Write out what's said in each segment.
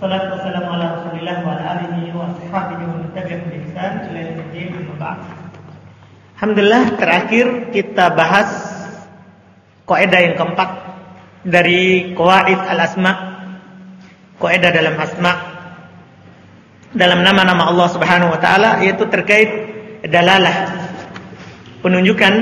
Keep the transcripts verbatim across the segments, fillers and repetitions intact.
Wassalatu wassalamu ala Rasulillah wa ala alihi wa sahbihi wa tabi'in bi ihsan ila yaumil din. Alhamdulillah, terakhir kita bahas kaidah yang keempat dari qawaid al-asma, kaidah dalam asma, dalam nama-nama Allah Subhanahu wa taala, yaitu terkait dalalah, penunjukan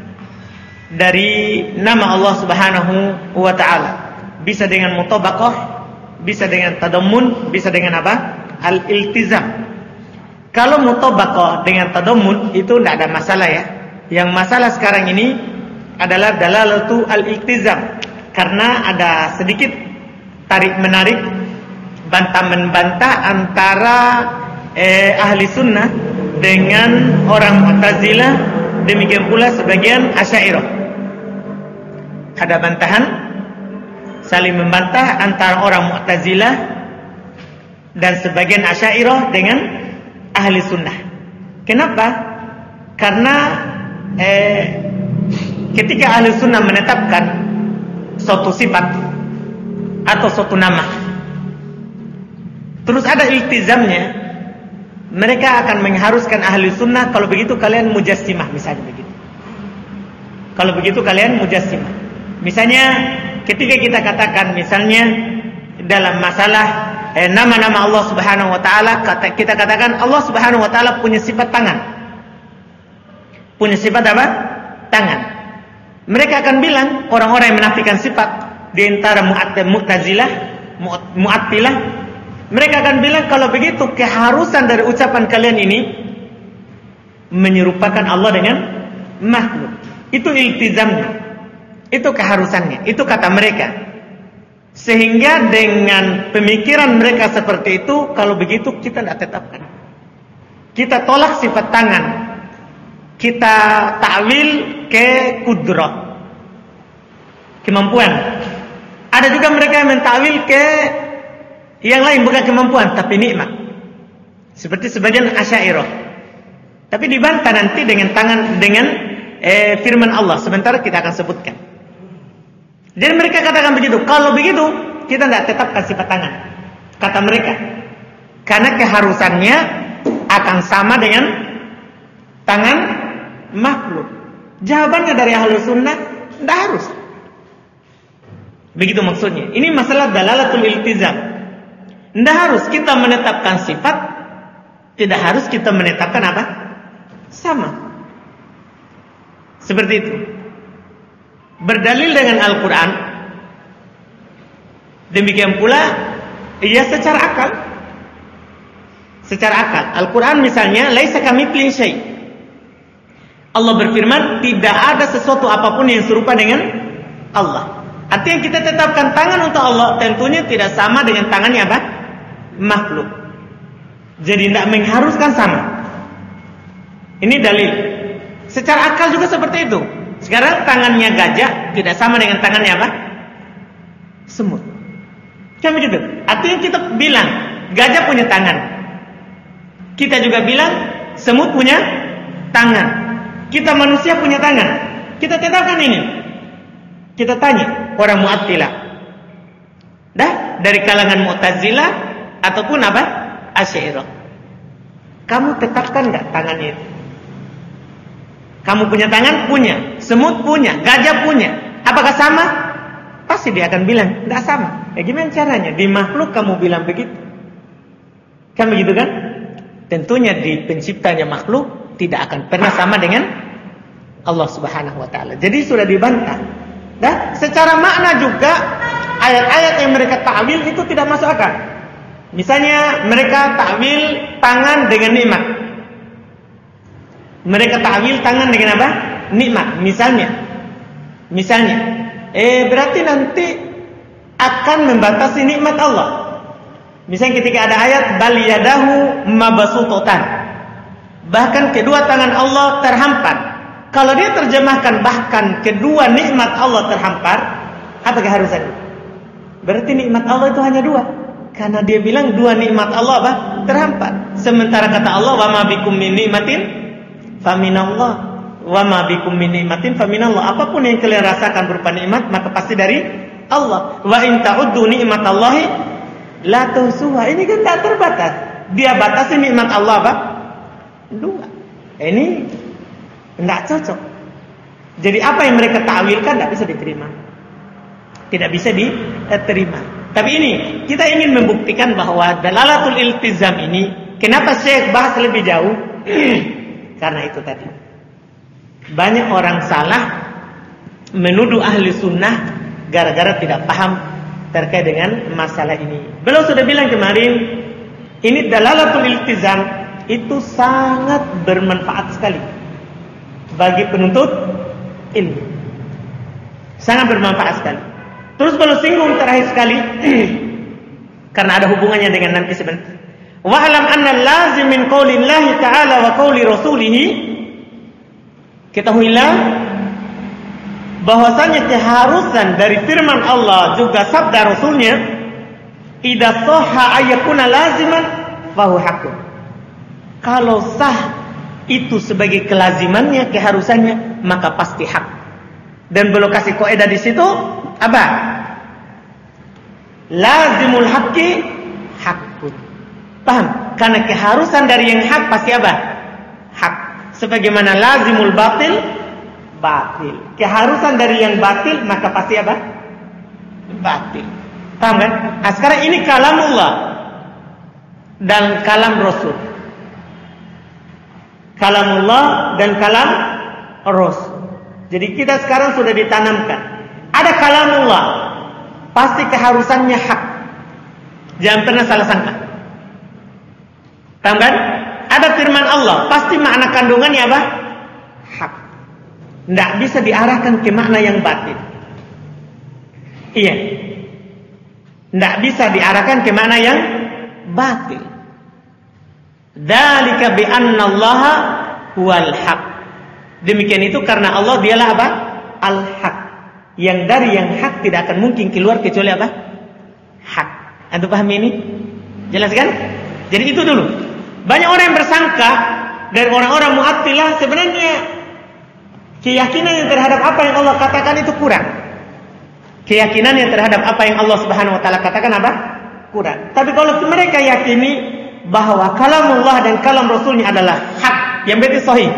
dari nama Allah Subhanahu wa taala. Bisa dengan mutabaqah, bisa dengan tadammun, bisa dengan apa? Al-iltizam. Kalau mutabaqah dengan tadammun itu tidak ada masalah ya. Yang masalah sekarang ini adalah dalalatu al-iltizam, karena ada sedikit tarik-menarik, bantah-membantah antara eh, ahli sunnah dengan orang Mu'tazilah, demikian pula sebagian Asy'ariyah. Ada bantahan, saling membantah antara orang Mu'tazilah dan sebagian Asy'ariyah dengan ahli sunnah. Kenapa? Karena eh, ketika ahli sunnah menetapkan suatu sifat atau suatu nama, terus ada iltizamnya, mereka akan mengharuskan ahli sunnah, kalau begitu kalian mujassimah, misalnya begitu. Kalau begitu kalian mujassimah. Misalnya ketika kita katakan misalnya dalam masalah eh, nama-nama Allah Subhanahu wa taala, kata, kita katakan Allah Subhanahu wa taala punya sifat tangan. Punya sifat apa? Tangan. Mereka akan bilang, orang-orang yang menafikan sifat di antara Mu'tazilah, Mu'attilah, mereka akan bilang, kalau begitu keharusan dari ucapan kalian ini menyerupakan Allah dengan makhluk. Itu iltizamnya, itu keharusannya, itu kata mereka. Sehingga dengan pemikiran mereka seperti itu, kalau begitu kita tidak tetapkan. Kita tolak sifat tangan, kita ta'wil ke kudrah, kemampuan. Ada juga mereka yang menta'wil ke yang lain, bukan kemampuan tapi nikmat, seperti sebagian Asy'ariyah. Tapi dibantah nanti dengan tangan, dengan eh, firman Allah, sebentar kita akan sebutkan. Jadi mereka katakan begitu. Kalau begitu kita tidak tetapkan sifat tangan, kata mereka, karena keharusannya akan sama dengan tangan makhluk. Jawabannya dari ahlu sunnah, tidak harus. Begitu maksudnya. Ini masalah dalalatul iltizam. Tidak harus kita menetapkan sifat, tidak harus kita menetapkan apa? Sama. Seperti itu. Berdalil dengan Al-Quran, demikian pula ia secara akal. Secara akal, Al-Quran misalnya, laisa kamitslihi syai'. Allah berfirman, tidak ada sesuatu apapun yang serupa dengan Allah. Artinya kita tetapkan tangan untuk Allah, tentunya tidak sama dengan tangannya apa? Makhluk. Jadi tidak mengharuskan sama. Ini dalil. Secara akal juga seperti itu. Sekarang tangannya gajah tidak sama dengan tangannya apa? Semut. Kan begitu. Artinya kita bilang gajah punya tangan, kita juga bilang semut punya tangan, kita manusia punya tangan. Kita tetapkan ini. Kita tanya orang Mu'attilah, dah dari kalangan Mu'tazilah ataupun apa? Asy'ariyah, kamu tetapkan enggak tangannya itu? Kamu punya tangan? Punya. Semut punya, gajah punya. Apakah sama? Pasti dia akan bilang tidak sama. Ya gimana caranya? Di makhluk kamu bilang begitu, kan begitu kan? Tentunya di penciptanya makhluk tidak akan pernah sama dengan Allah Subhanahu wa taala. Jadi sudah dibantah. Dan secara makna juga ayat-ayat yang mereka ta'wil itu tidak masuk akal. Misalnya mereka ta'wil tangan dengan nikmat. Mereka ta'wil tangan dengan apa? Nikmat. Misalnya, misalnya, eh berarti nanti akan membatasi nikmat Allah. Misalnya ketika ada ayat bal yadahu mabsuutatan, bahkan kedua tangan Allah terhampar. Kalau dia terjemahkan bahkan kedua nikmat Allah terhampar, apa keharusannya? Berarti nikmat Allah itu hanya dua. Karena dia bilang dua nikmat Allah apa? Terhampar. Sementara kata Allah, wa ma bikum min nikmatin faminallah, wa ma bikum min nikmatin faminallah. Apapun yang kalian rasakan berupa nikmat, maka pasti dari Allah. Wa in ta'uddu nikmatallahi la tuhsuha. Ini kan tak terbatas. Dia batasi nikmat Allah apa? Dua. Ini tidak cocok. Jadi apa yang mereka takwilkan tidak bisa diterima. Tidak bisa diterima. Tapi ini kita ingin membuktikan bahwa dalalatul iltizam ini, kenapa Syekh bahas lebih jauh? Karena itu tadi. Banyak orang salah menuduh ahli sunnah gara-gara tidak paham terkait dengan masalah ini. Beliau sudah bilang kemarin, ini dalalatul iltizam itu sangat bermanfaat sekali bagi penuntut ilmu. Sangat bermanfaat sekali. Terus beliau singgung terakhir sekali karena ada hubungannya dengan nanti sebentar. Wa alam anna lazim min qaulillahi ta'ala wa qauli rasulih. Ketahuilah bahwasanya keharusan dari firman Allah juga sabda Rasulnya, idza sahha ayakuna laziman fa huwa haqqun. Kalau sah itu sebagai kelazimannya, keharusannya, maka pasti hak. Dan belum kasih kaidah di situ apa? Lazimul haqqi haqqun. Paham? Karena keharusan dari yang hak pasti apa? Hak. Sebagaimana lazimul batil batil. Keharusan dari yang batil maka pasti apa? Batil. Paham kan? Nah, sekarang ini kalamullah dan kalam Rasul. Kalamullah dan kalam Rasul. Jadi kita sekarang sudah ditanamkan. Ada kalamullah, pasti keharusannya hak. Jangan pernah salah sangka. Paham kan? Ada firman Allah, pasti makna kandungannya apa? Hak. Tidak bisa diarahkan ke makna yang batil. Iya. Tidak bisa diarahkan ke makna yang batil. Dzalika bi anna Allah huwal haq. Demikian itu karena Allah dialah apa? Al-haq. Yang dari yang hak tidak akan mungkin keluar kecuali apa? Hak. Anda paham ini? Jelas kan? Jadi itu dulu. Banyak orang yang bersangka dari orang-orang Mu'attilah sebenarnya keyakinannya terhadap apa yang Allah katakan itu kurang. Keyakinannya terhadap apa yang Allah Subhanahu wa taala katakan apa? Kurang. Tapi kalau mereka yakini bahwa kalamullah dan kalam Rasulnya adalah hak, yang berarti sahih.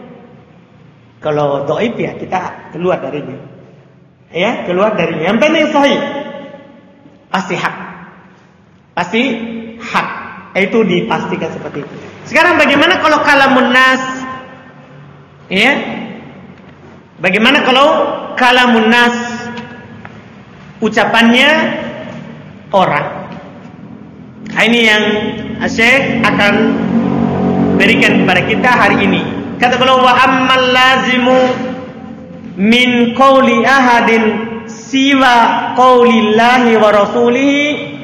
Kalau dhaif ya kita keluar darinya. Ya, keluar darinya. Yang penting sahih. Pasti hak. Pasti hak. Itu dipastikan seperti itu. Sekarang bagaimana kalau kalamun nas? Ya. Bagaimana kalau kalamun nas ucapannya orang? Nah, ini yang Syekh akan berikan kepada kita hari ini. Kata beliau, wa ammal lazimu min qauli ahadin siwa qaulillahi wa rasulihi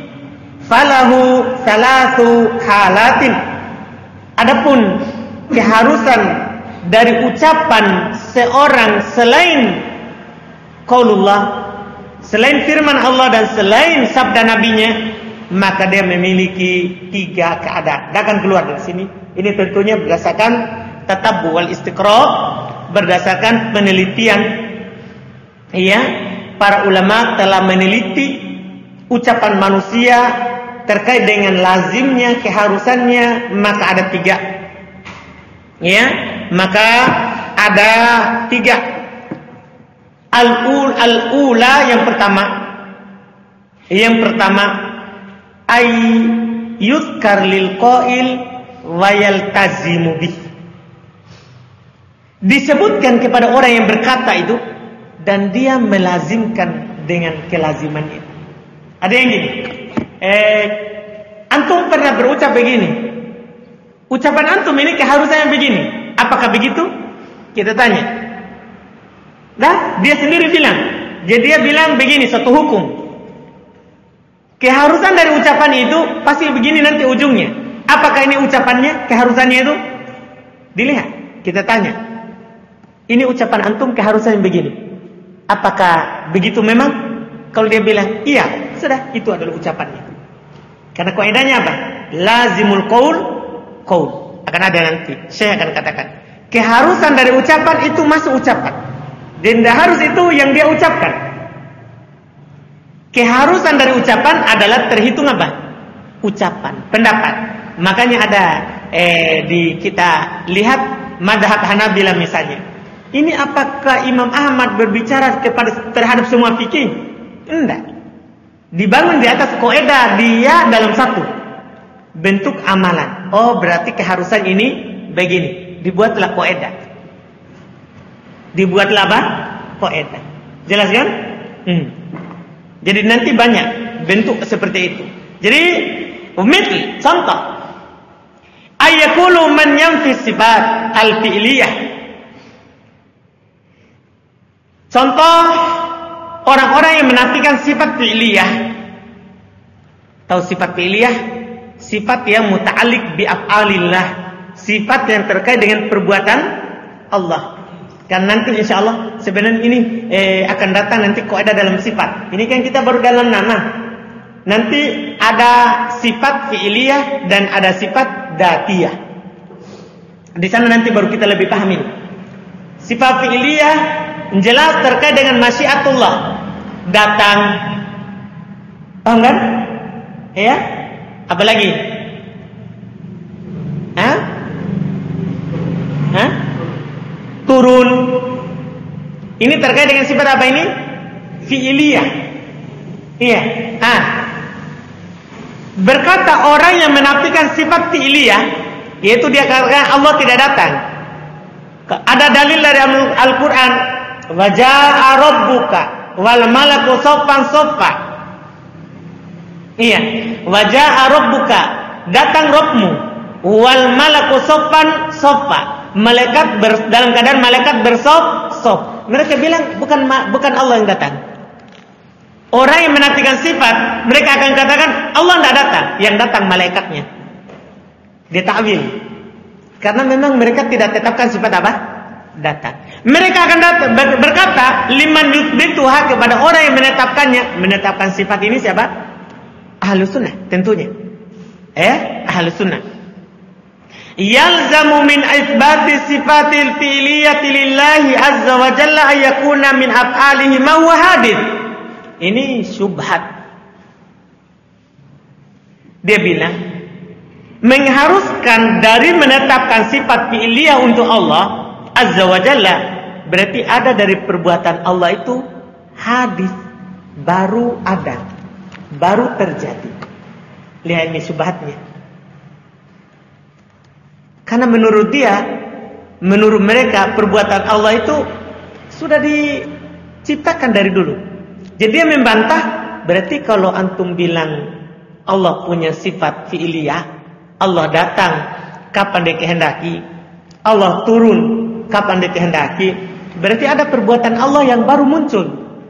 falahu salatu halatin. Adapun keharusan dari ucapan seorang selain qaulullah, selain firman Allah dan selain sabda nabinya, maka dia memiliki tiga keadaan. Dia akan keluar dari sini. Ini tentunya berdasarkan tatabbu wal istiqra, berdasarkan penelitian. Iya, para ulama telah meneliti ucapan manusia terkait dengan lazimnya, keharusannya, maka ada tiga. Ya, maka ada tiga. Al-ul al-ula yang pertama. Yang pertama, ay yuzkar lil qail wa yaltazimu bih. Disebutkan kepada orang yang berkata itu dan dia melazimkan dengan kelazimannya. Ada yang gini, eh, antum pernah berucap begini, ucapan antum ini keharusannya begini, apakah begitu? Kita tanya. Nah, dia sendiri bilang, jadi dia bilang begini, satu hukum. Keharusan dari ucapan itu pasti begini nanti ujungnya. Apakah ini ucapannya, keharusannya itu? Dilihat, kita tanya. Ini ucapan antum keharusannya begini. Apakah begitu memang? Kalau dia bilang, iya, sudah, itu adalah ucapannya. Karena kaidahnya apa? Lazimul qaul, qaul. Akan ada nanti, saya akan katakan. Keharusan dari ucapan itu masuk ucapan. Dan harus itu yang dia ucapkan. Keharusan dari ucapan adalah terhitung apa? ucapan, pendapat. Makanya ada eh, di kita lihat madhab Hanabilah misalnya. Ini apakah Imam Ahmad berbicara kepada terhadap semua fikih? Enggak. Dibangun di atas kaidah dia dalam satu bentuk amalan. Oh, berarti keharusan ini begini. Dibuatlah kaidah. Dibuatlah apa? Kaidah. Jelas kan? Hmm. Jadi nanti banyak bentuk seperti itu. Jadi, misal contoh, ayakulu man yanfi sifat al-fi'liyah. Contoh orang-orang yang menafikan sifat fi'liyah. Tahu sifat fi'liyah? Sifat yang muta'alliq bi af'alillah, sifat yang terkait dengan perbuatan Allah. Kan nanti insyaallah sebenarnya ini eh, akan datang nanti kaidah dalam sifat. Ini kan kita baru dalam nama. Nanti ada sifat fi'liyah dan ada sifat dzatiyah. Di sana nanti baru kita lebih pahami. Sifat fi'liyah jelas terkait dengan masyiatullah, datang, paham kan? Ya? Apa lagi? Hah? Hah? Turun. Ini terkait dengan sifat apa ini? Fi'liyah. Iya. Ah. Berkata orang yang menafikan sifat fi'liyah, yaitu dia katakan Allah tidak datang. Ada dalil dari Al-Quran, wa jaa'a rabbuka wal malaku saffan saffa. Iya, wa jaa'a rabbuka, datang Rabbmu, wal malaku saffan saffa. Malaikat ber, dalam keadaan malaikat bersaf-saf. Mereka bilang bukan bukan Allah yang datang. Orang yang menafikan sifat, mereka akan katakan Allah tidak datang, yang datang malaikatnya. Dia takwil. Karena memang mereka tidak tetapkan sifat apa? Datang. Mereka akan datang, ber, berkata liman yuthbituha, kepada orang yang menetapkannya. Menetapkan sifat ini siapa? Ahlus sunnah tentunya. Eh, ahlus sunnah. Yalzamu min itsbati sifatil fi'liyati lillahi azza wa jalla ayakuna min af'alihi ma huwa hadith. Ini syubhat. Dia bilang mengharuskan dari menetapkan sifat fi'liyah untuk Allah azza wa jalla, berarti ada dari perbuatan Allah itu hadis, baru ada, baru terjadi. Lihat ini syubhatnya. Karena menurut dia, menurut mereka perbuatan Allah itu sudah diciptakan dari dulu. Jadi dia membantah, berarti kalau antum bilang Allah punya sifat fi'liyah, Allah datang kapan dia kehendaki, Allah turun kapan dia kehendaki, berarti ada perbuatan Allah yang baru muncul.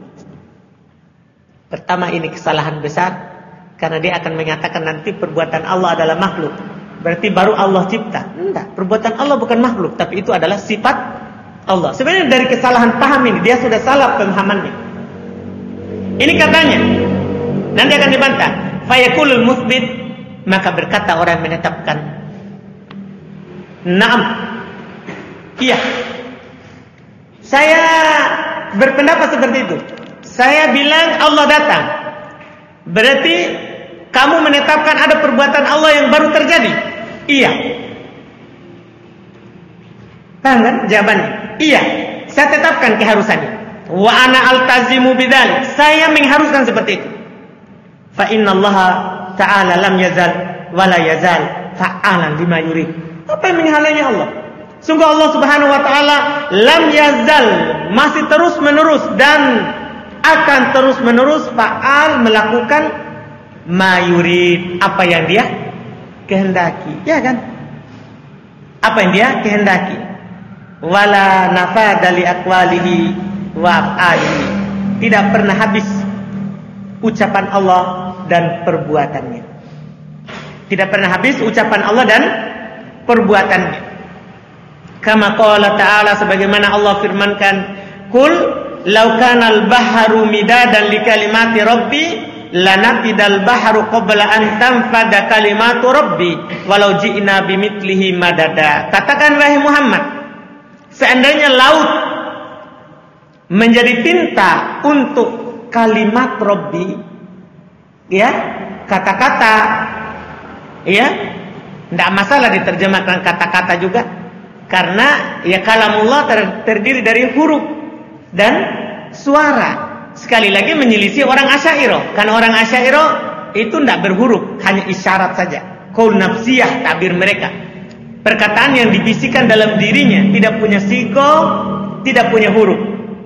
Pertama, ini kesalahan besar, karena dia akan mengatakan nanti perbuatan Allah adalah makhluk. Berarti baru Allah cipta. Enggak, perbuatan Allah bukan makhluk, tapi itu adalah sifat Allah. Sebenarnya dari kesalahan paham ini, dia sudah salah pemahamannya. Ini katanya, nanti akan dibantah. Fayakulul musbit, maka berkata orang yang menetapkan, Naam, iya, saya berpendapat seperti itu. Saya bilang Allah datang, berarti kamu menetapkan ada perbuatan Allah yang baru terjadi. Iya. Paham kan jawabannya? Iya, saya tetapkan keharusannya. Wa ana altazimu bidzalik, saya mengharuskan seperti itu. Fa innallaha ta'ala lam yazal wa la yazal fa'alan lima yurid. Apa yang menghalangnya Allah? Sungguh Allah Subhanahu wa taala lam yazal, masih terus menerus dan akan terus menerus fa'al, melakukan ma yurid, apa yang dia kehendaki, ya kan? Apa yang dia kehendaki. Wala nafada li aqwalihi wa af'alihi, tidak pernah habis ucapan Allah dan perbuatannya. Tidak pernah habis ucapan Allah dan perbuatannya. Kama qala ta'ala, sebagaimana Allah firmankan, Qul law kana al-bahru midadan li kalimati rabbi lanafidal bahru qabla an tanfada kalimatu rabbi walau ji'na bimithlihi madada. Katakan wahai Muhammad, seandainya laut menjadi tinta untuk kalimat Rabbi, ya, kata-kata Iya, tidak masalah diterjemahkan kata-kata juga, karena ya kalamullah ter terdiri dari huruf dan suara. Sekali lagi menyelisih orang Asy'ariyah, karena orang Asy'ariyah itu tidak berhuruf, hanya isyarat saja. Qaul nafsiyah tabir mereka. Perkataan yang dibisikkan dalam dirinya, tidak punya sigo, tidak punya huruf.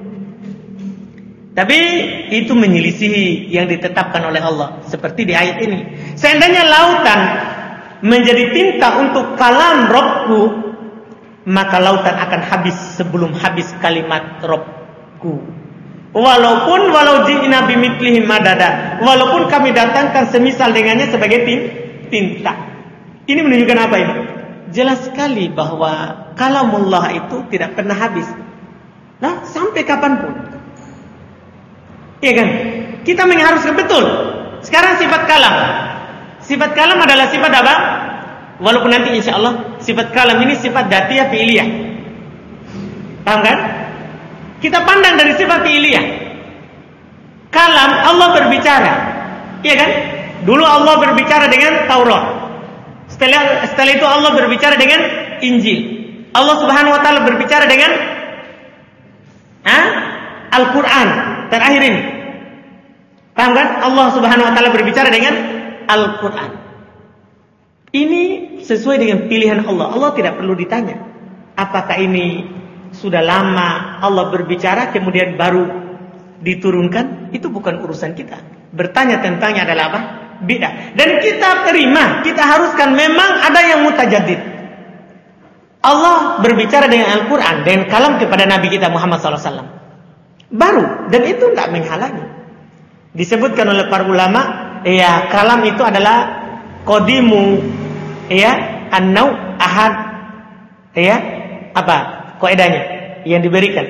Tapi itu menyelisihi yang ditetapkan oleh Allah, seperti di ayat ini. Seandainya lautan menjadi tinta untuk kalam Rabbku, maka lautan akan habis sebelum habis kalimat Rabbku. Walaupun walau ji'na bimithlihi madada, walaupun kami datangkan semisal dengannya sebagai tinta. Ini menunjukkan apa ini? Jelas sekali bahwa kalamullah itu tidak pernah habis. Nah, sampai kapanpun. Iya kan? Kita mengharuskan betul. Sekarang sifat kalam. Sifat kalam adalah sifat apa? Walaupun nanti insya Allah sifat kalam ini sifat dzatiyah fi'liyah. Paham kan? Kita pandang dari sifat fi'liyah. Kalam, Allah berbicara. Iya kan? Dulu Allah berbicara dengan Taurat. Setelah, setelah itu Allah berbicara dengan Injil. Allah Subhanahu wa taala berbicara dengan ah, Al-Qur'an terakhir ini. Paham kan? Allah Subhanahu wa taala berbicara dengan Al-Qur'an. Ini sesuai dengan pilihan Allah. Allah tidak perlu ditanya apakah ini sudah lama Allah berbicara kemudian baru diturunkan. Itu bukan urusan kita. Bertanya tentangnya adalah apa? Bid'ah. Dan kita terima, kita haruskan memang ada yang mutajaddid. Allah berbicara dengan Al-Quran, dengan kalam kepada Nabi kita Muhammad sallallahu alaihi wasallam. Baru, dan itu tidak menghalangi. Disebutkan oleh para ulama, ya kalam itu adalah qadimu, ya an-nau ahad, ya apa? Kaidahnya yang diberikan.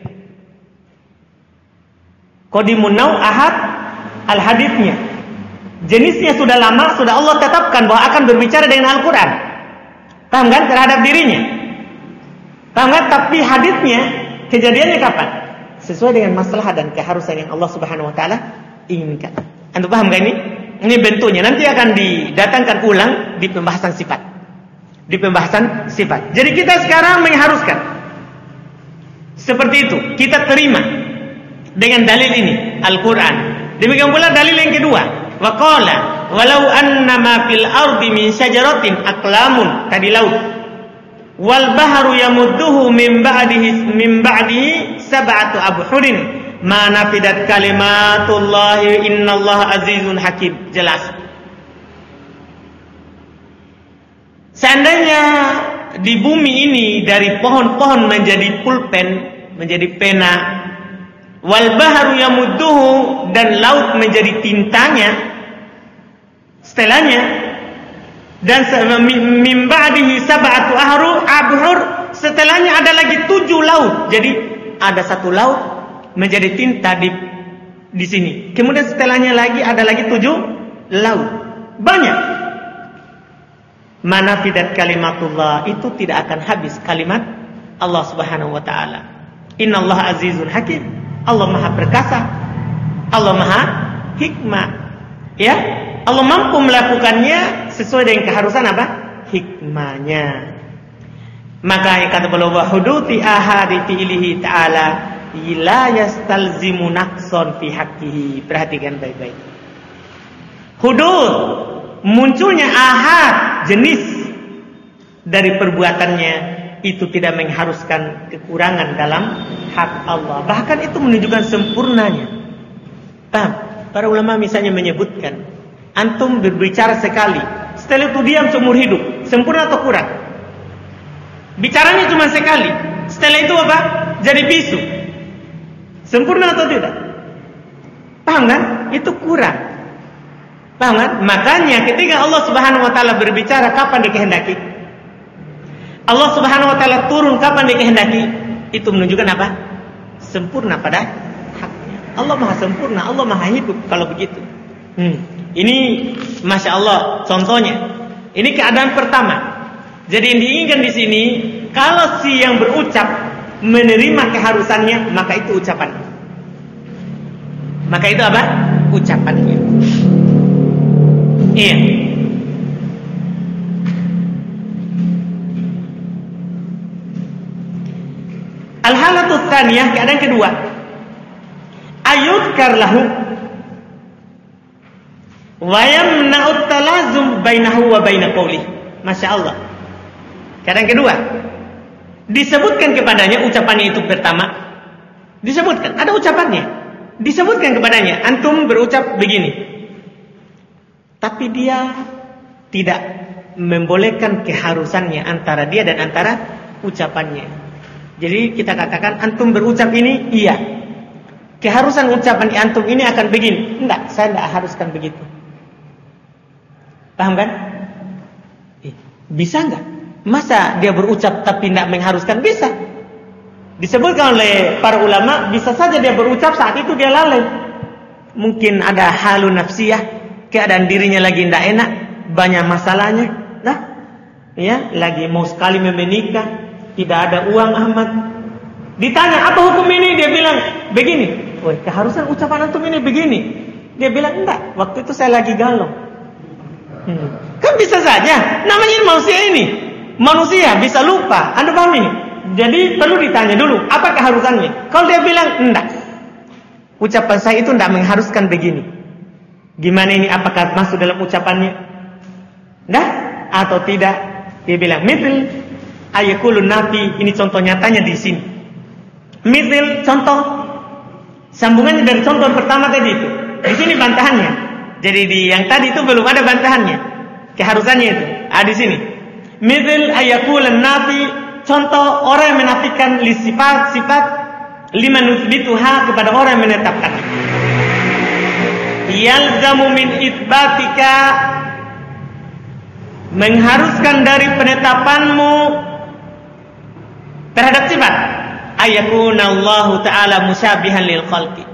Qadimun nau ahad al-haditsnya. Jenisnya sudah lama, sudah Allah tetapkan bahwa akan berbicara dengan Al-Qur'an. Paham kan? Terhadap dirinya. Paham kan? Tapi haditsnya kejadiannya kapan? Sesuai dengan masalah dan keharusan yang Allah Subhanahu wa taala inginkan. Anda paham kan ini? Ini bentuknya nanti akan didatangkan ulang di pembahasan sifat. Di pembahasan sifat. Jadi kita sekarang mengharuskan seperti itu, kita terima dengan dalil ini Al-Quran. Demikian pula dalil yang kedua, wa qala walau annama fil ardi min syajaratin aqlamun, tadi laut, wal bahru yamudduhu min ba'dihi min ba'dihi sab'atu abhurin ma nafidat kalimatullahi innallaha azizun hakim. Jelas. Seandainya di bumi ini dari pohon-pohon menjadi pulpen, menjadi pena, wal bahru yamudduhu, dan laut menjadi tintanya, setelahnya, dan min ba'dihi sab'atu ahru abhur, setelahnya ada lagi tujuh laut. Jadi ada satu laut menjadi tinta di di sini. Kemudian setelahnya lagi ada lagi tujuh laut. Banyak. Manafidat kalimatullah, itu tidak akan habis kalimat Allah Subhanahu wa taala. Innallaha azizun hakim. Allah Maha perkasa. Allah Maha hikmah. Ya, Allah mampu melakukannya sesuai dengan keharusan apa? Hikmahnya. Maka kata beliau wa huduti ahadi fi'lihi ta'ala la yastalzimu naqson fi haqqihi. Perhatikan baik-baik. Hudud, munculnya ahad, jenis dari perbuatannya, itu tidak mengharuskan kekurangan dalam hak Allah. Bahkan itu menunjukkan sempurnanya. Paham? Para ulama misalnya menyebutkan, antum berbicara sekali, setelah itu diam seumur hidup, sempurna atau kurang? Bicaranya cuma sekali, setelah itu apa? Jadi bisu. Sempurna atau tidak? Paham kan? Itu kurang. Paham kan? Makanya ketika Allah Subhanahu wa taala berbicara kapan dikehendaki, Allah Subhanahu wa taala turun kapan dikehendaki, itu menunjukkan apa? Sempurna pada haknya. Allah Maha sempurna, Allah Maha hidup kalau begitu. Hmm. Ini Masya Allah contohnya. Ini keadaan pertama. Jadi yang diinginkan di sini, kalau si yang berucap menerima keharusannya, maka itu ucapan. Maka itu apa? Ucapannya. Iya. Atsaniyah, keadaan kedua. Ayudkar lahu wa yamna'ut talazum bainahu wa baina qawli. Masya Allah. Keadaan kedua, disebutkan kepadanya ucapannya itu pertama. Disebutkan, ada ucapannya. Disebutkan kepadanya, antum berucap begini. Tapi dia tidak membolehkan keharusannya antara dia dan antara ucapannya. Jadi kita katakan antum berucap ini, iya. Keharusan ucapan antum ini akan begini. Enggak, saya enggak haruskan begitu. Paham kan? Bisa enggak? Masa dia berucap tapi tidak mengharuskan? Bisa. Disebutkan oleh para ulama, bisa saja dia berucap saat itu dia lalai. Mungkin ada halun nafsiyah, keadaan dirinya lagi tidak enak, banyak masalahnya. Nah, ya, lagi mau sekali menikah, tidak ada uang Ahmad. Ditanya, apa hukum ini? Dia bilang, begini. Woi, keharusan ucapan antum ini begini. Dia bilang, enggak, waktu itu saya lagi galau. Hmm. Kan bisa saja, namanya manusia ini. Manusia bisa lupa. Anda paham ini? Jadi perlu ditanya dulu, apa keharusannya? Kalau dia bilang, enggak, ucapan saya itu enggak mengharuskan begini. Gimana ini? Apakah masuk dalam ucapannya? Enggak? Atau tidak? Dia bilang, mithl ayakulun nabi. Ini contoh nyatanya di sini. Mithl, contoh. Sambungannya dari contoh pertama tadi itu. Di sini bantahannya. Jadi di yang tadi itu belum ada bantahannya. Keharusannya itu. Ah, di sini. Mithl ayakulun nabi. Contoh orang yang menafikan li sifat-sifat liman nuthbituha kepada orang yang menetapkan. Yalzamu min itsbatika, mengharuskan dari penetapanmu terhadap sifat, ayakuna Allah Ta'ala musyabihan lil khalqi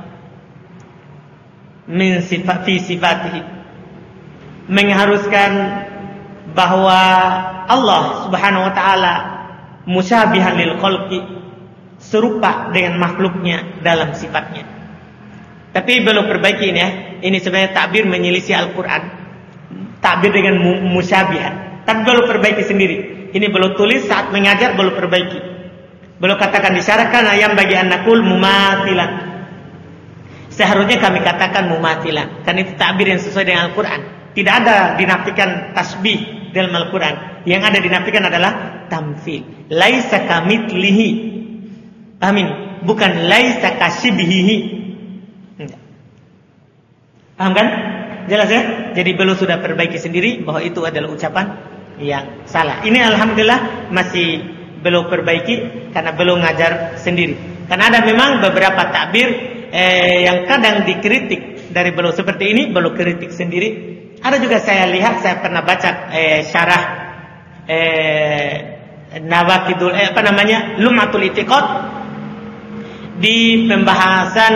min sifat fi sifatihi, mengharuskan bahwa Allah Subhanahu wa taala musyabihan lil khalqi, serupa dengan makhluknya dalam sifatnya. Tapi belum perbaiki ini ya. Ini sebenarnya takbir menyelisih Al-Quran. Takbir dengan musyabihan. Tapi belum perbaiki sendiri. Ini belum tulis saat mengajar, belum perbaiki. Belum katakan disyaratkan ayam bagi anakul mumatilan. Seharusnya kami katakan mumatilan. Kan itu takbir yang sesuai dengan Al-Quran. Tidak ada dinafikan tasbih dalam Al-Quran. Yang ada dinafikan adalah tamthil. Laisa kamitslihi. Amin. Bukan laisa kasyibihi. Paham kan? Jelas ya? Jadi beliau sudah perbaiki sendiri bahwa itu adalah ucapan yang salah. Ini alhamdulillah masih beliau perbaiki karena beliau ngajar sendiri. Karena ada memang beberapa takbir eh, yang kadang dikritik dari beliau seperti ini, beliau kritik sendiri. Ada juga saya lihat, saya pernah baca eh, syarah eh, Nawaqidul eh, apa namanya? Lum'atul I'tiqad di pembahasan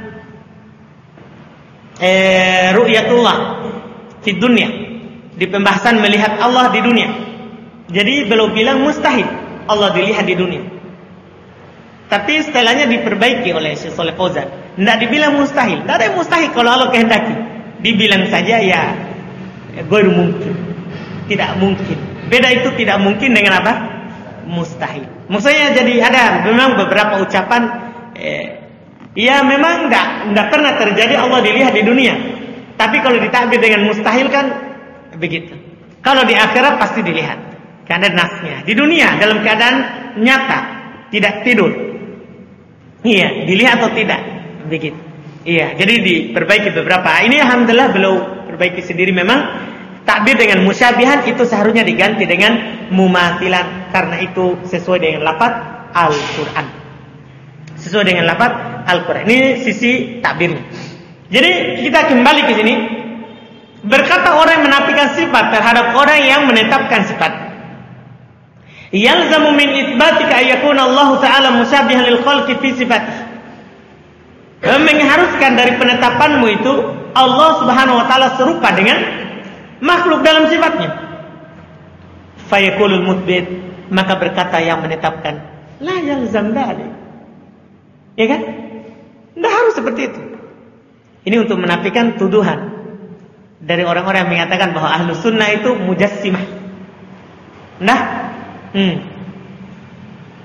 Eh, ru'yatullah di dunia, di pembahasan melihat Allah di dunia. Jadi beliau bilang mustahil Allah dilihat di dunia. Tapi istilahnya diperbaiki oleh Syekh Shalih Fauzan. Tidak dibilang mustahil. Tidak ada yang mustahil kalau Allah kehendaki. Dibilang saja ya ghairu mungkin. Tidak mungkin. Beda itu tidak mungkin dengan apa? Mustahil. Maksudnya jadi ada memang beberapa ucapan eh, ya memang enggak, enggak pernah terjadi Allah dilihat di dunia. Tapi kalau ditakbir dengan mustahil kan begitu. Kalau di akhirat pasti dilihat. Karena nasnya. Di dunia dalam keadaan nyata, tidak tidur. Iya, dilihat atau tidak. Begitu. Iya, jadi diperbaiki beberapa. Ini alhamdulillah beliau perbaiki sendiri memang. Takbir dengan musyabihan itu seharusnya diganti dengan mumathilan. Karena itu sesuai dengan lafaz Al-Quran. Sesuai dengan lafaz Al-Quran. Ini sisi takbirnya. Jadi kita kembali ke sini. Berkata orang yang menafikan sifat terhadap orang yang menetapkan sifat. Yalzamu min itsbatika ayyakuna Allah Ta'ala musyabihan lil khalqi fi sifatihi. Mengharuskan dari penetapanmu itu Allah Subhanahu wa taala serupa dengan makhluk dalam sifatnya. Fayaqulul mutsbit, maka berkata yang menetapkan, la yalzam dzalik. Ya kan? Tidak harus seperti itu. Ini untuk menafikan tuduhan dari orang-orang yang mengatakan bahwa ahlu sunnah itu mujassimah. Nah, hmm.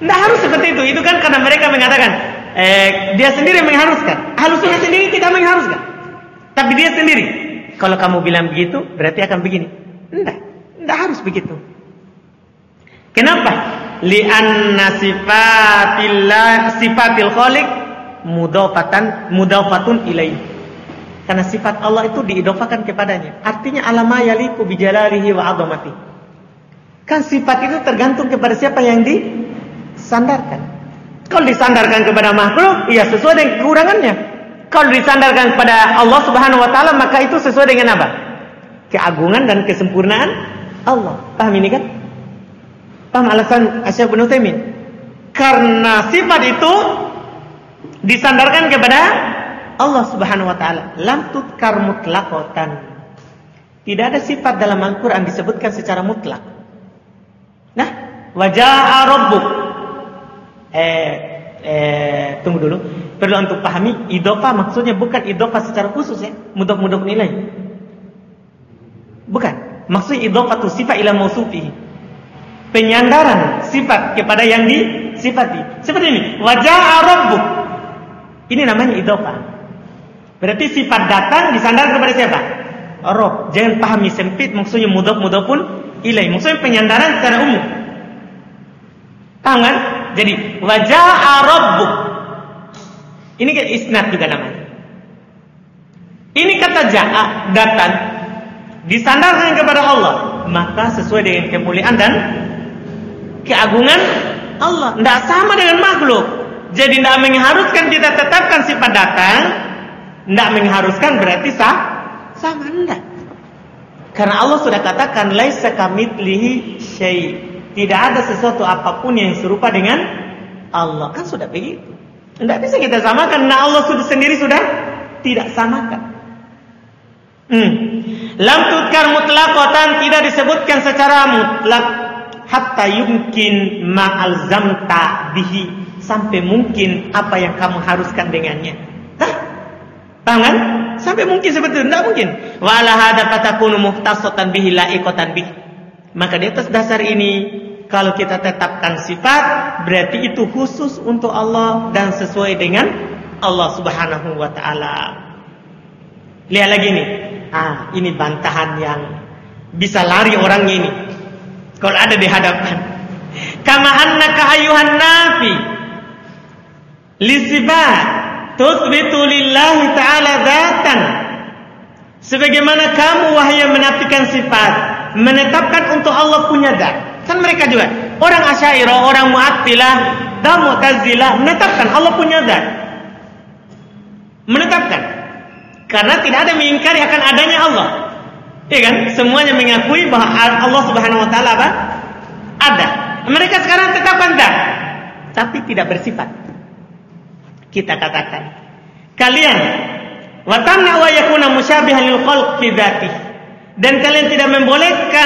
Tidak harus seperti itu. Itu kan karena mereka mengatakan eh, dia sendiri mengharuskan. Ahlus sunnah sendiri tidak mengharuskan, tapi dia sendiri. Kalau kamu bilang begitu, berarti akan begini. Tidak, tidak harus begitu. Kenapa? Li'anna sifatillah sifatil khaliq mudhafatan mudhafatun ilaihi. Karena sifat Allah itu diidofakan kepadanya. Artinya alama yaliku bijalalihi wa 'azamatihi. Kan sifat itu tergantung kepada siapa yang disandarkan. Kalau disandarkan kepada makhluk, ya sesuai dengan kekurangannya. Kalau disandarkan kepada Allah Subhanahu wa taala, maka itu sesuai dengan apa? Keagungan dan kesempurnaan Allah. Paham ini kan? Paham alasan Syekh Ibnu Utsaimin? Karena sifat itu disandarkan kepada Allah Subhanahu wa taala. Lam tudkar mutlaqatan. Tidak ada sifat dalam Al-Qur'an disebutkan secara mutlak. Nah, waja'a rabbuk. Eh eh tunggu dulu. Perlu untuk pahami, idhofah maksudnya bukan idhofah secara khusus ya, mudhaf-mudhaf nilai. Bukan. Maksudnya idhofah tu sifat ila mausufihi. Penyandaran sifat kepada yang disifati. Seperti ini, waja'a rabbuk. Ini namanya idhofah. Berarti sifat datang disandarkan kepada siapa? Rabb. Jangan pahami sempit maksudnya mudhaf-mudhaf pun ilai. Maksudnya penyandaran secara umum. Paham kan? Jadi waja'a rabbuk. Ini kan isnad juga namanya. Ini kata ja'a, datang, disandarkan kepada Allah, maka sesuai dengan kemuliaan dan keagungan Allah. Tidak sama dengan makhluk. Jadi tidak mengharuskan kita tetapkan sifat datang. Tidak mengharuskan berarti sah, sama tidak. Karena Allah sudah katakan laisa kamitslihi syai'. Tidak ada sesuatu apapun yang serupa dengan Allah. Kan sudah begitu. Tidak bisa kita samakan. Nah, Allah sudah sendiri sudah tidak samakan. Hmm. Lam tudkar mutlaqatan, tidak disebutkan secara mutlak. Hatta yumkin ma'alzamta bihi, sampai mungkin apa yang kamu haruskan dengannya. Hah? Paham kan? Sampai mungkin seperti itu. Tidak mungkin. Wa ala hadza fatakunu muhtasatan bihi la'iqatan bihi. Maka di atas dasar ini, kalau kita tetapkan sifat, berarti itu khusus untuk Allah dan sesuai dengan Allah Subhanahu wa taala. Lihat lagi nih. Ah, ini bantahan yang bisa lari orangnya ini. Kalau ada di hadapan. Kama annaka ayyuhan nafi li sifat tuthbitu lillahi ta'ala dzatan. Sebagaimana kamu wahai yang menafikan sifat, menetapkan untuk Allah punya zat. Kan mereka juga orang Asy'ariyah, orang Mu'attilah, dan Mu'tazilah menetapkan Allah punya zat. Menetapkan. Karena tidak ada mengingkari akan adanya Allah. Iya kan? Semuanya mengakui bahwa Allah Subhanahu wa taala apa? Ada. Mereka sekarang tetapkan zat, tapi tidak bersifat. Kita katakan, kalian wa tamna wa yakuna musyabihan lil khalq fi dzatihi. Dan kalian tidak membolehkan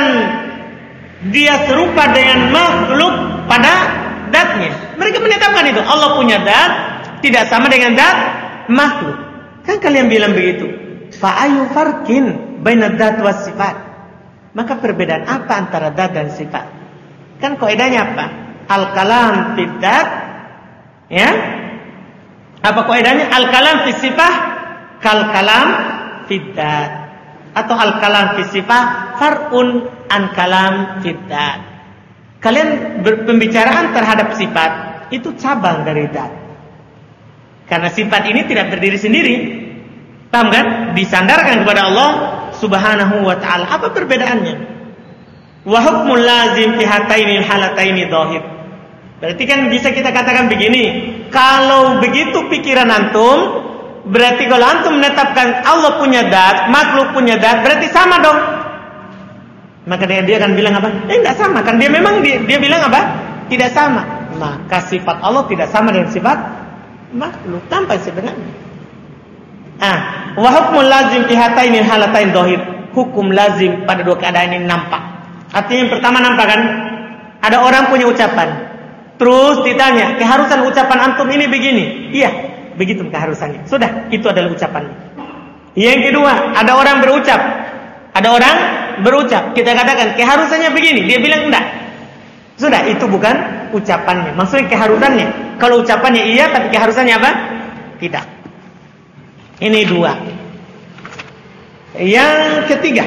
dia serupa dengan makhluk pada zatnya. Mereka menetapkan itu. Allah punya zat tidak sama dengan zat makhluk. Kan kalian bilang begitu. Fa ayu farqin baina dzat was sifat. Maka perbedaan apa antara zat dan sifat? Kan kaidahnya apa? Al kalam fi dzat, ya? Apa kaidahnya? Al kalam fi sifat kal kalam fi dzat. Atau al kalam fi sifat far'un an kalam fi dzat. Kalian berpembicaraan terhadap sifat itu cabang dari zat. Karena sifat ini tidak berdiri sendiri. Paham kan? Disandarkan kepada Allah Subhanahu wa taala. Apa perbedaannya? Wa hukmul lazim fi hatainil halataini dhahir. Berarti kan bisa kita katakan begini, kalau begitu pikiran antum, berarti kalau antum menetapkan Allah punya zat, makhluk punya zat, berarti sama dong. Maka dia, dia akan bilang apa? Eh, tidak sama. Kan dia memang dia, dia bilang apa? Tidak sama. Maka sifat Allah tidak sama dengan sifat makhluk. Tanpa sebenarnya. Ah, wa hukmul lazim fi hatainil halatain dhahir. Hukum lazim pada dua keadaan ini nampak. Artinya yang pertama nampak kan? Ada orang punya ucapan. Terus ditanya, keharusan ucapan antum ini begini. Iya, begitu keharusannya. Sudah, itu adalah ucapannya. Yang kedua, ada orang berucap. Ada orang berucap. Kita katakan keharusannya begini. Dia bilang enggak. Sudah, itu bukan ucapannya. Maksudnya keharusannya. Kalau ucapannya iya, tapi keharusannya apa? Tidak. Ini dua. Yang ketiga.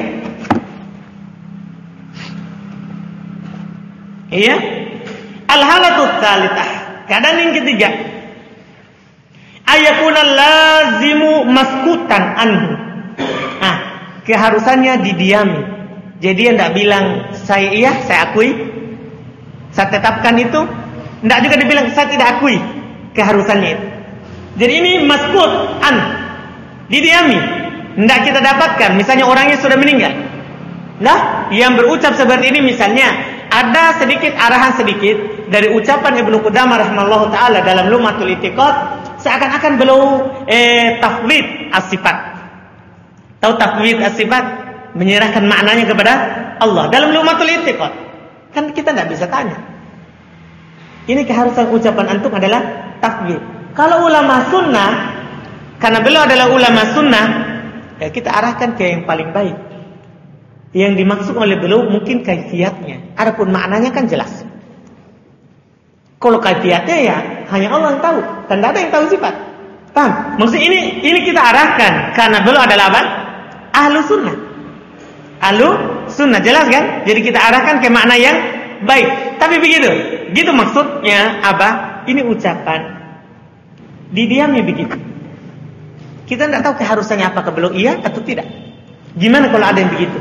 Iya. Al-halatu tsalitsah. Keadaan yang ketiga. Ayakunal lazimu maskutan anhu. Ah, keharusannya didiami. Jadi dia tidak bilang saya iya, saya akui. Saya tetapkan itu. Tidak juga dibilang saya tidak akui keharusannya itu. Jadi ini maskut an, didiami. Tidak kita dapatkan. Misalnya orangnya sudah meninggal. Nah, yang berucap seperti ini misalnya ada sedikit arahan sedikit dari ucapan Ibnu Qudamah rahimahullahu taala dalam Lum'atul I'tiqad, seakan-akan beliau eh, tafwid as-sifat. Tahu tafwid as-sifat? Menyerahkan maknanya kepada Allah dalam Lum'atul I'tiqad. Kan kita tidak bisa tanya. Ini keharusan ucapan antum adalah tafwid. Kalau ulama sunnah, karena beliau adalah ulama sunnah, ya kita arahkan ke yang paling baik. Yang dimaksud oleh beliau mungkin kaifiatnya. Adapun maknanya kan jelas. Kalau kaifiatnya ya hanya Allah yang tahu, dan tidak ada yang tahu sifat. Paham? Maksud ini ini kita arahkan karena beliau adalah apa? Ahlu sunnah. Ahlu sunnah, jelas kan? Jadi kita arahkan ke makna yang baik. Tapi begitu, gitu maksudnya apa? Ini ucapan didiamnya begitu. Kita tidak tahu keharusannya apakah beliau iya atau tidak. Gimana kalau ada yang begitu?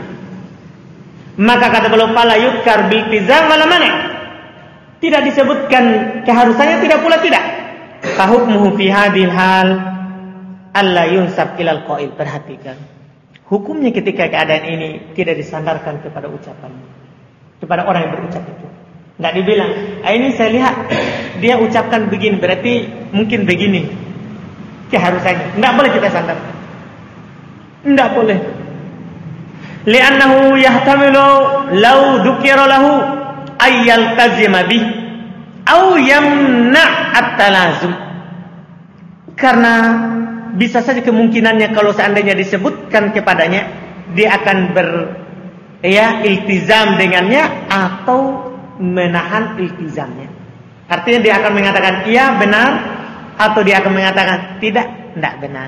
Maka kata beliau fala yudkar bil tizam wala mana'. Tidak disebutkan keharusannya, tidak pula tidak. Fahukmuhu fi hadhil hal alla yunsab ilal qail. Perhatikan. Hukumnya ketika keadaan ini tidak disandarkan kepada ucapan, kepada orang yang berucap itu. Tidak dibilang, ah, ini saya lihat dia ucapkan begini, berarti mungkin begini keharusannya. Tidak boleh kita sandarkan. Tidak boleh. Li'annahu yahtamilu law dzukira lahu ayyal tazima bih au yamna' at-talazum. Karena bisa saja kemungkinannya kalau seandainya disebutkan kepadanya, dia akan ber ya iltizam dengannya atau menahan iltizamnya. Artinya dia akan mengatakan iya benar, atau dia akan mengatakan tidak, tidak benar.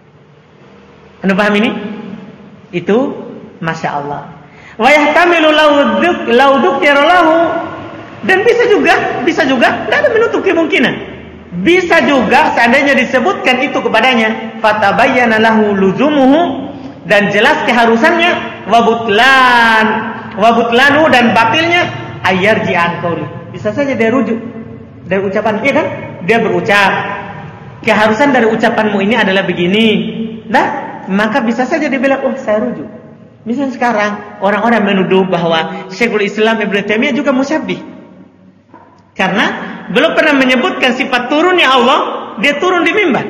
Anda paham ini? Itu Masya Allah. Wa yahtamilu law dzukira lahu, dan bisa juga, bisa juga tidak ada menutup kemungkinan. Bisa juga seandainya disebutkan itu kepadanya, fatabayyana lahu luzumuhu, dan jelas keharusannya, wabutlan wabutlanu, dan batilnya, ayarji'an qauli. Bisa saja dia rujuk dari ucapan, iya kan? Dia berucap, keharusan dari ucapanmu ini adalah begini. Nah, maka bisa saja dia bilang, oh saya rujuk. Misalnya sekarang orang-orang menuduh bahwa Syekhul Islam Ibnu Taimiyah juga musyabbih, karena belum pernah menyebutkan sifat turunnya Allah, dia turun di mimbar.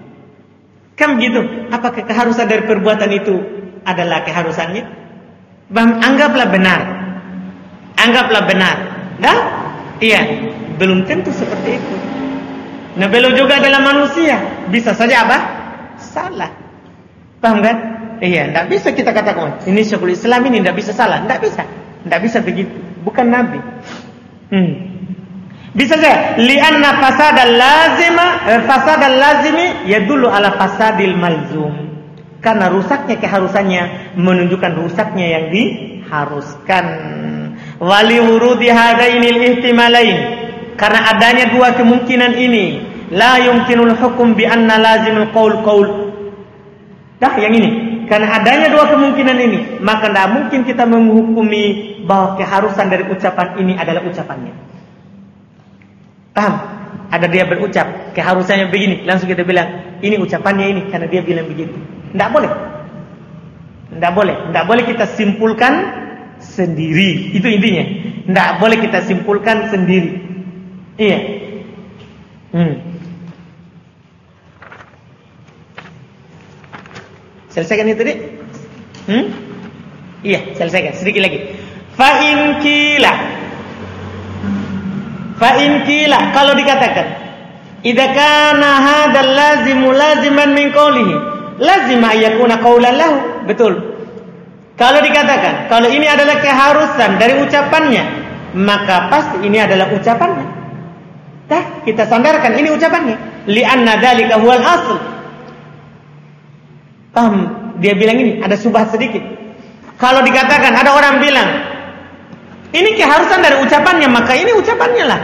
Kan begitu? Apakah keharusan dari perbuatan itu adalah keharusannya? Bang, anggaplah benar. Anggaplah benar. Dah? Iya, belum tentu seperti itu. Nah, beliau juga adalah manusia. Bisa saja apa? Salah. Paham kan? Iya, tidak bisa kita katakan ini Syekhul Islam ini tidak bisa salah. Tidak bisa. Tidak bisa begitu. Bukan Nabi. Hmm. Bisa saja li'anna fasadal lazima fasadal lazimi yadullu ala fasadil malzum. Karena rusaknya keharusannya menunjukkan rusaknya yang diharuskan. Wali wurudi hadainil ihtimalain, karena adanya dua kemungkinan ini, la yumkinul hukum bi anna lazimul qaul qaul. Dah yang ini. Karena adanya dua kemungkinan ini, maka tidak mungkin kita menghukumi bahwa keharusan dari ucapan ini adalah ucapannya. Paham? Ada dia berucap, keharusannya begini, langsung kita bilang, ini ucapannya ini, karena dia bilang begitu. Tidak boleh. Tidak boleh. Tidak boleh kita simpulkan sendiri. Itu intinya. Tidak boleh kita simpulkan sendiri. Iya. Hmm. Selesaikan itu deh. Hmm? Iya, selesaikan. Sedikit lagi. Fa in qila. Fa in qila, kalau dikatakan, idza kana hadzal lazimu laziman min qawlihi, lazim ayakuna qawlan lahu. Betul. Kalau dikatakan, kalau ini adalah keharusan dari ucapannya, maka pasti ini adalah ucapannya. Dah, kita sandarkan ini ucapannya. Li'anna dzalika huwal asl. Paham? Dia bilang ini, ada subhat sedikit. Kalau dikatakan ada orang bilang ini keharusan dari ucapannya, maka ini ucapannya lah.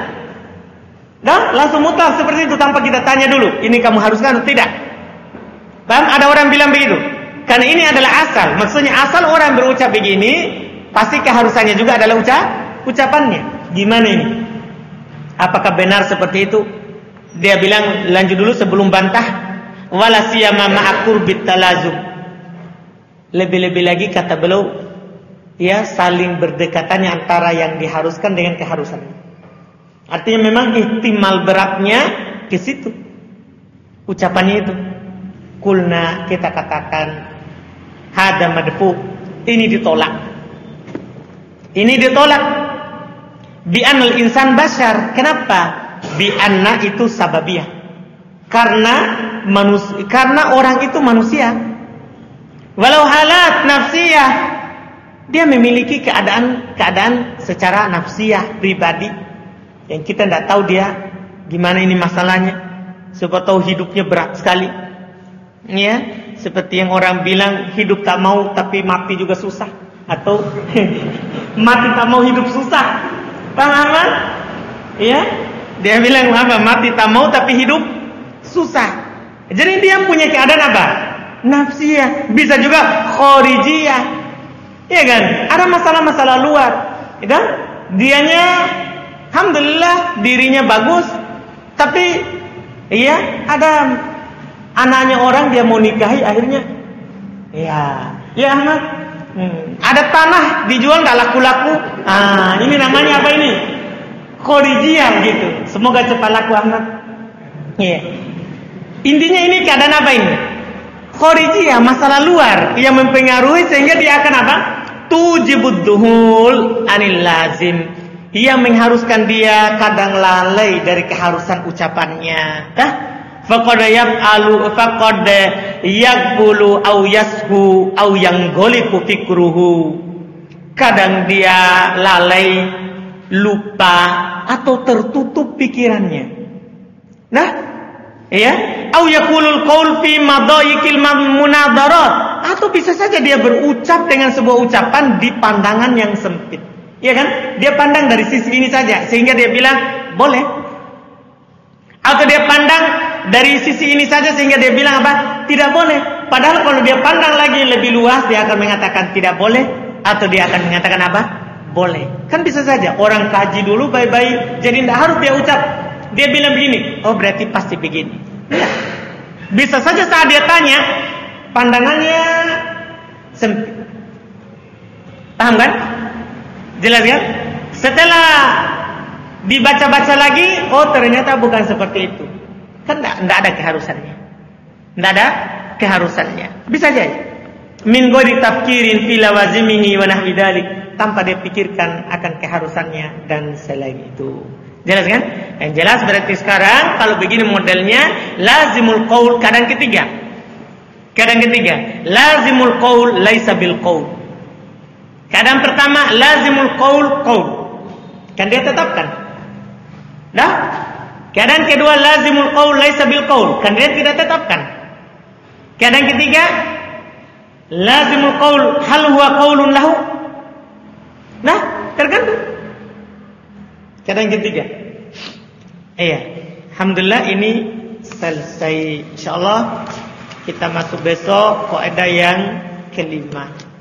Dan langsung mutlak seperti itu tanpa kita tanya dulu, ini kamu haruskan atau tidak. Paham? Ada orang bilang begitu. Karena ini adalah asal. Maksudnya asal orang berucap begini, pasti keharusannya juga adalah ucap ucapannya. Gimana ini? Apakah benar seperti itu? Dia bilang, lanjut dulu sebelum bantah. Wala siyama ma'akur bitalazum. Lebih-lebih lagi kata beliau, ya, saling berdekatannya antara yang diharuskan dengan keharusan. Artinya memang ihtimal beratnya ke situ. Ucapannya itu. Kulna, kita katakan, hada madfu, ini ditolak. Ini ditolak. Bi'anal insan bashar. Kenapa? Bi'anna itu sababiyah. Karena manusia, karena orang itu manusia. Walau halat nafsiyah, dia memiliki keadaan keadaan secara nafsiyah pribadi yang kita tidak tahu dia gimana ini masalahnya. Siapa tahu hidupnya berat sekali. Ya, seperti yang orang bilang hidup tak mau tapi mati juga susah, atau mati tak mau hidup susah. Paham? Ya, dia bilang apa? Mati tak mau tapi hidup susah. Jadi dia punya keadaan apa? Nafsiyah, bisa juga khorijiyah. Iya kan? Ada masalah-masalah luar. Gitu? Dianya alhamdulillah dirinya bagus, tapi iya ada anaknya orang dia mau nikahi akhirnya ya, ya Ahmad, hmm, ada tanah dijual nggak laku-laku. Ah, ini namanya apa ini? Khorijiyah gitu. Semoga cepat laku Ahmad. Iya. Intinya ini keadaan apa ini? Khorijiyah, masalah luar yang mempengaruhi sehingga dia akan apa? Tujibud duhul anil lazim. Yang mengharuskan dia kadang lalai dari keharusan ucapannya. Hah? Faqad yaf'alu faqad yaqulu aw yashu aw yanghaliqu fikruhu. Kadang dia lalai, lupa atau tertutup pikirannya. Nah, ya, aw yaqulul qaul fi madayikil munadarat, atau bisa saja dia berucap dengan sebuah ucapan di pandangan yang sempit. Ya kan? Dia pandang dari sisi ini saja sehingga dia bilang boleh. Atau dia pandang dari sisi ini saja sehingga dia bilang apa? Tidak boleh. Padahal kalau dia pandang lagi lebih luas, dia akan mengatakan tidak boleh, atau dia akan mengatakan apa? Boleh. Kan bisa saja orang kaji dulu baik-baik, jadi tidak harus dia ucap. Dia bilang begini, oh berarti pasti begini. Ya. Bisa saja saat dia tanya, pandangannya sempit. Paham kan? Jelas kan? Setelah dibaca-baca lagi, oh ternyata bukan seperti itu. Kan tidak ada keharusannya. Tidak ada keharusannya. Bisa jadi min ghairi tafkirin fi lawazimihi wa nahwi dzalik, tanpa dia pikirkan akan keharusannya dan selain itu. Jelas kan? Yang jelas berarti sekarang kalau begini modelnya, lazimul qaul kadang ketiga. Kadang ketiga, lazimul qaul laisa bil qaul. Kadang pertama lazimul qaul qaul. Kan dia tetapkan. Dah? Keadaan kedua lazimul qaul laisa bil qaul, kan dia tidak tetapkan. Keadaan ketiga lazimul qaul hal huwa qaulun lahu. Nah, tergantung. Keadaan ketiga. Iya. Alhamdulillah ini selesai. Insyaallah kita masuk besok kaidah yang kelima.